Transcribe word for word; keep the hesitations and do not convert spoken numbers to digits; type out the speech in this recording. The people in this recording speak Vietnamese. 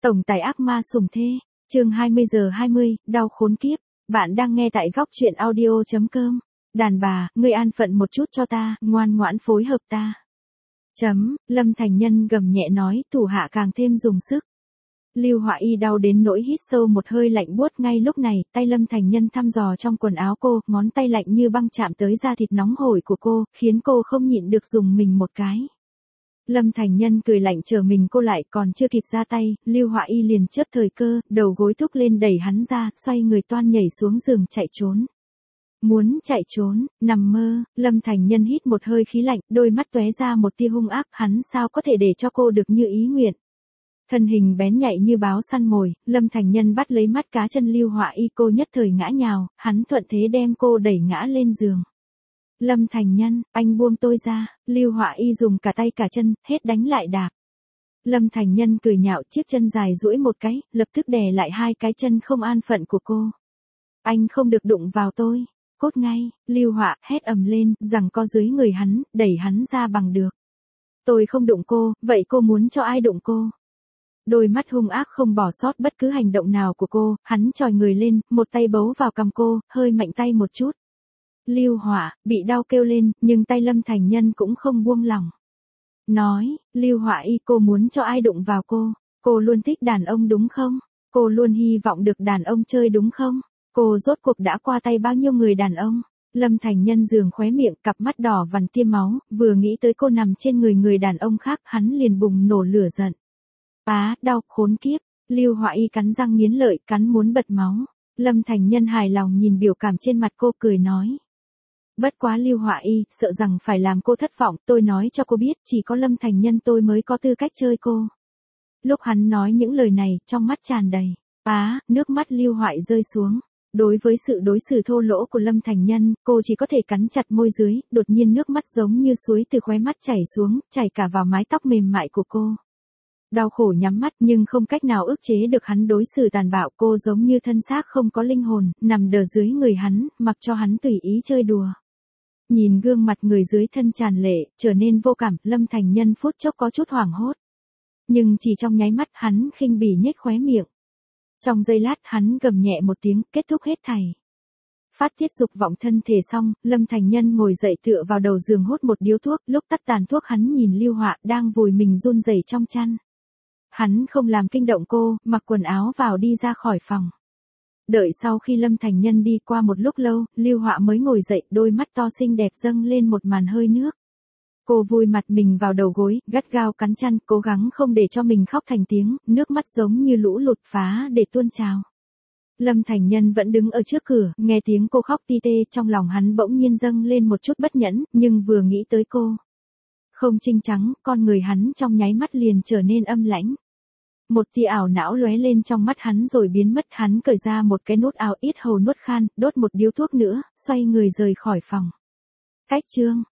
Tổng tài ác ma sủng thê, chương hai mươi giờ hai mươi, đau khốn kiếp. Bạn đang nghe tại góc truyện audio chấm com. Đàn bà, ngươi an phận một chút cho ta, ngoan ngoãn phối hợp ta. Chấm, Lâm Thành Nhân gầm nhẹ nói, thủ hạ càng thêm dùng sức. Lưu Họa Y đau đến nỗi hít sâu một hơi lạnh buốt. Ngay lúc này, tay Lâm Thành Nhân thăm dò trong quần áo cô, ngón tay lạnh như băng chạm tới da thịt nóng hổi của cô, khiến cô không nhịn được dùng mình một cái. Lâm Thành Nhân cười lạnh chờ mình cô lại, còn chưa kịp ra tay, Lưu Họa Y liền chớp thời cơ, đầu gối thúc lên đẩy hắn ra, xoay người toan nhảy xuống giường chạy trốn. Muốn chạy trốn, nằm mơ. Lâm Thành Nhân hít một hơi khí lạnh, đôi mắt tóe ra một tia hung ác, hắn sao có thể để cho cô được như ý nguyện. Thân hình bén nhạy như báo săn mồi, Lâm Thành Nhân bắt lấy mắt cá chân Lưu Họa Y, cô nhất thời ngã nhào, hắn thuận thế đem cô đẩy ngã lên giường. Lâm Thành Nhân, anh buông tôi ra. Lưu Họa Y dùng cả tay cả chân, hết đánh lại đạp. Lâm Thành Nhân cười nhạo, chiếc chân dài duỗi một cái, lập tức đè lại hai cái chân không an phận của cô. Anh không được đụng vào tôi. Cốt ngay. Lưu Họa hét ầm lên, giằng co dưới người hắn, đẩy hắn ra bằng được. Tôi không đụng cô, vậy cô muốn cho ai đụng cô? Đôi mắt hung ác không bỏ sót bất cứ hành động nào của cô, hắn chòi người lên, một tay bấu vào cằm cô, hơi mạnh tay một chút. Lưu Họa bị đau kêu lên, nhưng tay Lâm Thành Nhân cũng không buông lỏng. Nói, Lưu Họa Y, cô muốn cho ai đụng vào cô? Cô luôn thích đàn ông đúng không? Cô luôn hy vọng được đàn ông chơi đúng không? Cô rốt cuộc đã qua tay bao nhiêu người đàn ông? Lâm Thành Nhân giường khóe miệng, cặp mắt đỏ vằn tiêm máu, vừa nghĩ tới cô nằm trên người người đàn ông khác, hắn liền bùng nổ lửa giận. Á, đau khốn kiếp. Lưu Họa Y cắn răng nghiến lợi, cắn muốn bật máu. Lâm Thành Nhân hài lòng nhìn biểu cảm trên mặt cô, cười nói. Bất quá Lưu Họa Y, sợ rằng phải làm cô thất vọng, tôi nói cho cô biết, chỉ có Lâm Thành Nhân tôi mới có tư cách chơi cô. Lúc hắn nói những lời này, trong mắt tràn đầy. Á, nước mắt Lưu Họa Y rơi xuống. Đối với sự đối xử thô lỗ của Lâm Thành Nhân, cô chỉ có thể cắn chặt môi dưới, đột nhiên nước mắt giống như suối từ khóe mắt chảy xuống, chảy cả vào mái tóc mềm mại của cô. Đau khổ nhắm mắt nhưng không cách nào ức chế được hắn đối xử tàn bạo, cô giống như thân xác không có linh hồn, nằm đờ dưới người hắn, mặc cho hắn tùy ý chơi đùa. Nhìn gương mặt người dưới thân tràn lệ, trở nên vô cảm, Lâm Thành Nhân phút chốc có chút hoảng hốt. Nhưng chỉ trong nháy mắt hắn khinh bỉ nhếch khóe miệng. Trong giây lát hắn gầm nhẹ một tiếng, kết thúc hết thảy. Phát tiết dục vọng thân thể xong, Lâm Thành Nhân ngồi dậy tựa vào đầu giường hút một điếu thuốc, lúc tắt tàn thuốc hắn nhìn Lưu Họa đang vùi mình run rẩy trong chăn. Hắn không làm kinh động cô, mặc quần áo vào đi ra khỏi phòng. Đợi sau khi Lâm Thành Nhân đi qua một lúc lâu, Lưu Họa mới ngồi dậy, đôi mắt to xinh đẹp dâng lên một màn hơi nước. Cô vùi mặt mình vào đầu gối, gắt gao cắn chăn, cố gắng không để cho mình khóc thành tiếng, nước mắt giống như lũ lụt phá để tuôn trào. Lâm Thành Nhân vẫn đứng ở trước cửa, nghe tiếng cô khóc ti tê, trong lòng hắn bỗng nhiên dâng lên một chút bất nhẫn, nhưng vừa nghĩ tới cô. Không trinh trắng, con người hắn trong nháy mắt liền trở nên âm lãnh. Một tia ảo não lóe lên trong mắt hắn rồi biến mất, hắn cởi ra một cái nút áo ít hầu nuốt khan, đốt một điếu thuốc nữa, xoay người rời khỏi phòng. Cách chương,